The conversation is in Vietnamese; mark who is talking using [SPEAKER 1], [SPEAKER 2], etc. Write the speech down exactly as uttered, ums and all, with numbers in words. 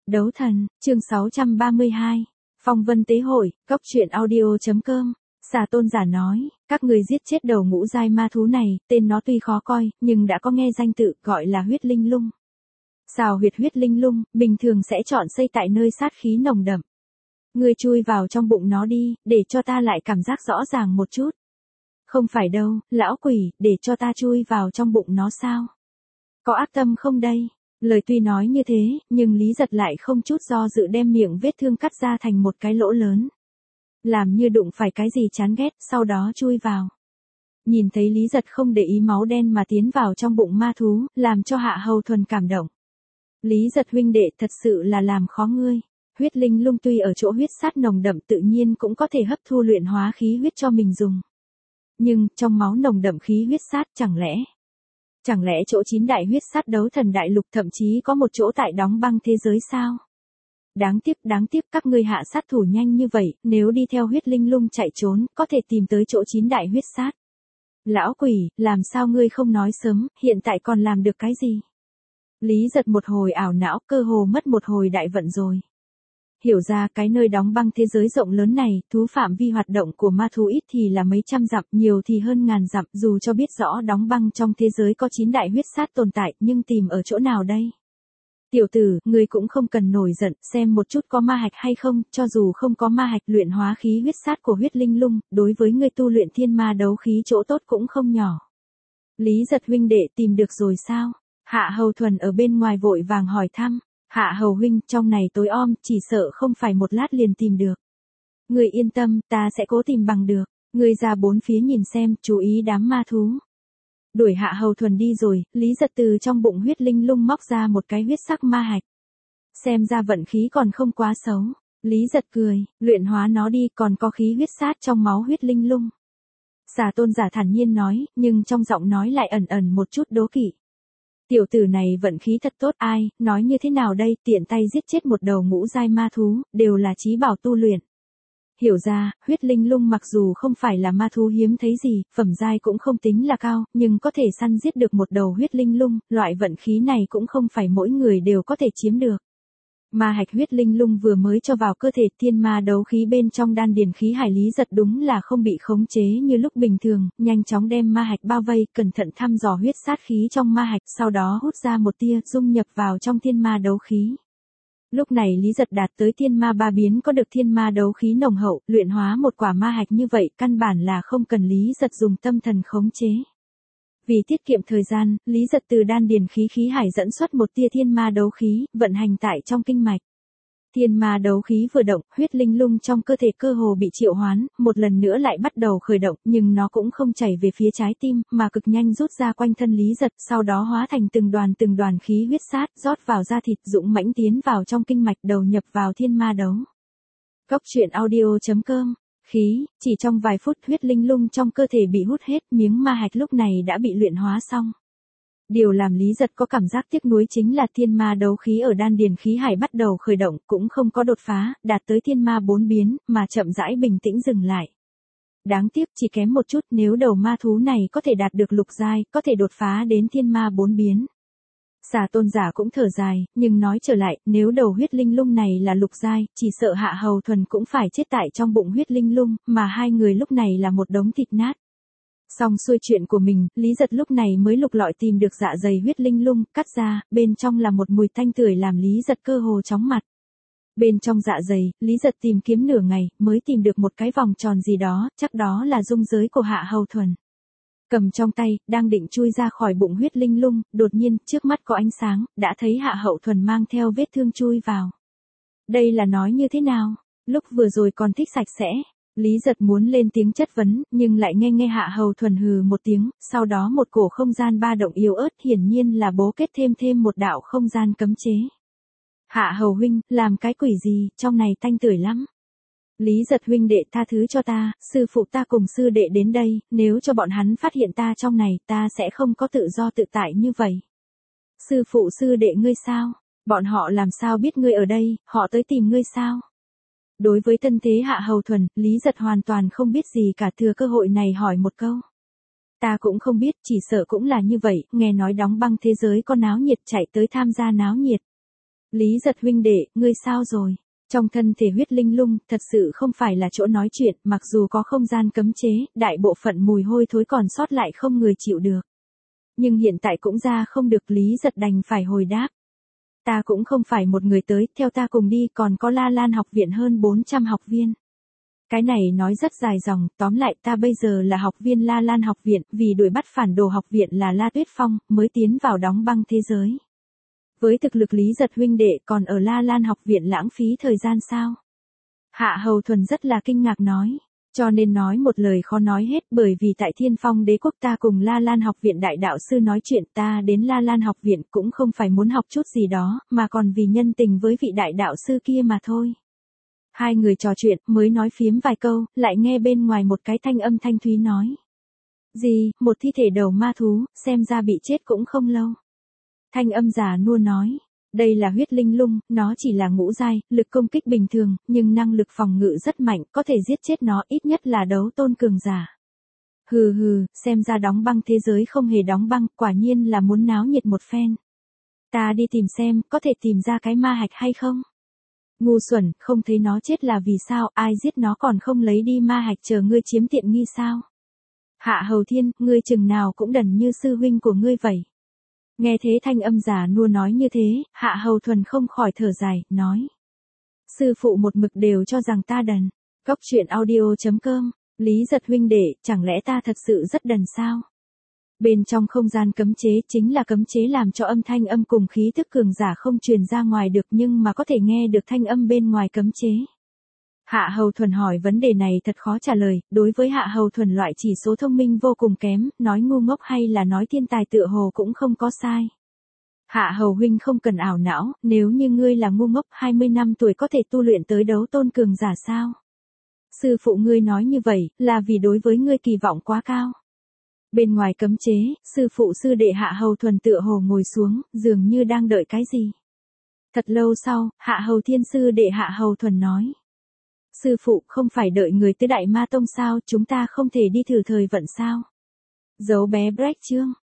[SPEAKER 1] Đấu thần, chương sáu trăm ba mươi hai. Phong vân tế hội, góc truyện audio.com. Xà tôn giả nói, các người giết chết đầu ngũ giai ma thú này, tên nó tuy khó coi, nhưng đã có nghe danh tự, gọi là huyết linh lung. Xào huyệt huyết linh lung, bình thường sẽ chọn xây tại nơi sát khí nồng đậm. Ngươi chui vào trong bụng nó đi, để cho ta lại cảm giác rõ ràng một chút. Không phải đâu, lão quỷ, để cho ta chui vào trong bụng nó sao? Có ác tâm không đây? Lời tuy nói như thế, nhưng Lý Giật lại không chút do dự đem miệng vết thương cắt ra thành một cái lỗ lớn. Làm như đụng phải cái gì chán ghét, sau đó chui vào. Nhìn thấy Lý Giật không để ý máu đen mà tiến vào trong bụng ma thú, làm cho Hạ Hầu Thuần cảm động. Lý Giật huynh đệ thật sự là làm khó ngươi. Huyết linh lung tuy ở chỗ huyết sát nồng đậm tự nhiên cũng có thể hấp thu luyện hóa khí huyết cho mình dùng. Nhưng, trong máu nồng đậm khí huyết sát chẳng lẽ... Chẳng lẽ chỗ chín đại huyết sát đấu thần đại lục thậm chí có một chỗ tại đóng băng thế giới sao? Đáng tiếc, đáng tiếc các ngươi hạ sát thủ nhanh như vậy, nếu đi theo huyết linh lung chạy trốn, có thể tìm tới chỗ chín đại huyết sát. Lão quỷ, làm sao ngươi không nói sớm, hiện tại còn làm được cái gì? Lý Giật một hồi ảo não, cơ hồ mất một hồi đại vận rồi. Hiểu ra cái nơi đóng băng thế giới rộng lớn này, thú phạm vi hoạt động của ma thú ít thì là mấy trăm dặm, nhiều thì hơn ngàn dặm, dù cho biết rõ đóng băng trong thế giới có chín đại huyết sát tồn tại, nhưng tìm ở chỗ nào đây? Tiểu tử, ngươi cũng không cần nổi giận, xem một chút có ma hạch hay không, cho dù không có ma hạch luyện hóa khí huyết sát của huyết linh lung, đối với ngươi tu luyện thiên ma đấu khí chỗ tốt cũng không nhỏ. Lý Giật huynh đệ tìm được rồi sao? Hạ Hầu Thuần ở bên ngoài vội vàng hỏi thăm. Hạ Hầu huynh, trong này tối om, chỉ sợ không phải một lát liền tìm được. Người yên tâm, ta sẽ cố tìm bằng được. Người ra bốn phía nhìn xem, chú ý đám ma thú. Đuổi Hạ Hầu Thuần đi rồi, Lý Giật từ trong bụng huyết linh lung móc ra một cái huyết sắc ma hạch. Xem ra vận khí còn không quá xấu. Lý Giật cười, luyện hóa nó đi, còn có khí huyết sát trong máu huyết linh lung. Xà tôn giả thản nhiên nói, nhưng trong giọng nói lại ẩn ẩn một chút đố kỵ. Tiểu tử này vận khí thật tốt, ai, nói như thế nào đây, tiện tay giết chết một đầu ngũ giai ma thú, đều là chí bảo tu luyện. Hiểu ra, huyết linh lung mặc dù không phải là ma thú hiếm thấy gì, phẩm giai cũng không tính là cao, nhưng có thể săn giết được một đầu huyết linh lung, loại vận khí này cũng không phải mỗi người đều có thể chiếm được. Ma hạch huyết linh lung vừa mới cho vào cơ thể, thiên ma đấu khí bên trong đan điền khí hải Lý Giật đúng là không bị khống chế như lúc bình thường, nhanh chóng đem ma hạch bao vây, cẩn thận thăm dò huyết sát khí trong ma hạch, sau đó hút ra một tia, dung nhập vào trong thiên ma đấu khí. Lúc này Lý Giật đạt tới thiên ma ba biến, có được thiên ma đấu khí nồng hậu, luyện hóa một quả ma hạch như vậy, căn bản là không cần Lý Giật dùng tâm thần khống chế. Vì tiết kiệm thời gian, Lý Giật từ đan điền khí khí hải dẫn xuất một tia thiên ma đấu khí, vận hành tại trong kinh mạch. Thiên ma đấu khí vừa động, huyết linh lung trong cơ thể cơ hồ bị triệu hoán, một lần nữa lại bắt đầu khởi động, nhưng nó cũng không chảy về phía trái tim, mà cực nhanh rút ra quanh thân Lý Giật, sau đó hóa thành từng đoàn từng đoàn khí huyết sát, rót vào da thịt, dũng mãnh tiến vào trong kinh mạch, đầu nhập vào thiên ma đấu. Góc truyện audio.com. Khí, chỉ trong vài phút huyết linh lung trong cơ thể bị hút hết, miếng ma hạch lúc này đã bị luyện hóa xong. Điều làm Lý Giật có cảm giác tiếc nuối chính là thiên ma đấu khí ở đan điền khí hải bắt đầu khởi động, cũng không có đột phá, đạt tới thiên ma bốn biến, mà chậm rãi bình tĩnh dừng lại. Đáng tiếc chỉ kém một chút, nếu đầu ma thú này có thể đạt được lục giai, có thể đột phá đến thiên ma bốn biến. Xà tôn giả cũng thở dài, nhưng nói trở lại, nếu đầu huyết linh lung này là lục giai, chỉ sợ Hạ Hầu Thuần cũng phải chết tại trong bụng huyết linh lung, mà hai người lúc này là một đống thịt nát. Xong xuôi chuyện của mình, Lý Giật lúc này mới lục lọi tìm được dạ dày huyết linh lung, cắt ra, bên trong là một mùi tanh tưởi làm Lý Giật cơ hồ chóng mặt. Bên trong dạ dày, Lý Giật tìm kiếm nửa ngày, mới tìm được một cái vòng tròn gì đó, chắc đó là dung giới của Hạ Hầu Thuần. Cầm trong tay, đang định chui ra khỏi bụng huyết linh lung, đột nhiên, trước mắt có ánh sáng, đã thấy Hạ Hầu Thuần mang theo vết thương chui vào. Đây là nói như thế nào? Lúc vừa rồi còn thích sạch sẽ. Lý Giật muốn lên tiếng chất vấn, nhưng lại nghe nghe Hạ Hầu Thuần hừ một tiếng, sau đó một cổ không gian ba động yếu ớt, hiển nhiên là bố kết thêm thêm một đạo không gian cấm chế. Hạ Hầu huynh, làm cái quỷ gì, trong này tanh tưởi lắm. Lý Giật huynh đệ tha thứ cho ta, sư phụ ta cùng sư đệ đến đây, nếu cho bọn hắn phát hiện ta trong này, ta sẽ không có tự do tự tại như vậy. Sư phụ sư đệ ngươi sao? Bọn họ làm sao biết ngươi ở đây, họ tới tìm ngươi sao? Đối với tân thế Hạ Hầu Thuần, Lý Giật hoàn toàn không biết gì cả, thừa cơ hội này hỏi một câu. Ta cũng không biết, chỉ sợ cũng là như vậy, nghe nói đóng băng thế giới có náo nhiệt, chạy tới tham gia náo nhiệt. Lý Giật huynh đệ, ngươi sao rồi? Trong thân thể huyết linh lung, thật sự không phải là chỗ nói chuyện, mặc dù có không gian cấm chế, đại bộ phận mùi hôi thối còn sót lại không người chịu được. Nhưng hiện tại cũng ra không được, Lý Giật đành phải hồi đáp. Ta cũng không phải một người tới, theo ta cùng đi, còn có La Lan học viện hơn bốn trăm học viên. Cái này nói rất dài dòng, tóm lại ta bây giờ là học viên La Lan học viện, vì đuổi bắt phản đồ học viện là La Tuyết Phong, mới tiến vào đóng băng thế giới. Với thực lực Lý Giật huynh đệ còn ở La Lan học viện lãng phí thời gian sao? Hạ Hầu Thuần rất là kinh ngạc nói. Cho nên nói một lời khó nói hết, bởi vì tại Thiên Phong đế quốc ta cùng La Lan học viện đại đạo sư nói chuyện, ta đến La Lan học viện cũng không phải muốn học chút gì đó, mà còn vì nhân tình với vị đại đạo sư kia mà thôi. Hai người trò chuyện, mới nói phiếm vài câu, lại nghe bên ngoài một cái thanh âm thanh thúy nói. Gì, một thi thể đầu ma thú, xem ra bị chết cũng không lâu. Thanh âm già nua nói. Đây là huyết linh lung, nó chỉ là ngũ giai, lực công kích bình thường, nhưng năng lực phòng ngự rất mạnh, có thể giết chết nó, ít nhất là đấu tôn cường giả. Hừ hừ, xem ra đóng băng thế giới không hề đóng băng, quả nhiên là muốn náo nhiệt một phen. Ta đi tìm xem, có thể tìm ra cái ma hạch hay không? Ngu xuẩn, không thấy nó chết là vì sao, ai giết nó còn không lấy đi ma hạch chờ ngươi chiếm tiện nghi sao? Hạ Hầu Thiên, ngươi chừng nào cũng đần như sư huynh của ngươi vậy. Nghe thế thanh âm già nua nói như thế, Hạ Hầu Thuần không khỏi thở dài, nói. Sư phụ một mực đều cho rằng ta đần. Cốc truyện audio chấm com, Lý Giật huynh đệ, chẳng lẽ ta thật sự rất đần sao? Bên trong không gian cấm chế chính là cấm chế làm cho âm thanh âm cùng khí thức cường giả không truyền ra ngoài được nhưng mà có thể nghe được thanh âm bên ngoài cấm chế. Hạ Hầu Thuần hỏi vấn đề này thật khó trả lời, đối với Hạ Hầu Thuần loại chỉ số thông minh vô cùng kém, nói ngu ngốc hay là nói thiên tài tựa hồ cũng không có sai. Hạ Hầu huynh không cần ảo não, nếu như ngươi là ngu ngốc hai mươi năm tuổi có thể tu luyện tới đấu tôn cường giả sao? Sư phụ ngươi nói như vậy, là vì đối với ngươi kỳ vọng quá cao. Bên ngoài cấm chế, sư phụ sư đệ Hạ Hầu Thuần tựa hồ ngồi xuống, dường như đang đợi cái gì. Thật lâu sau, Hạ Hầu Thiên sư đệ Hạ Hầu Thuần nói. Sư phụ không phải đợi người tới Đại Ma Tông sao, chúng ta không thể đi thử thời vận sao? Dấu bé break chương.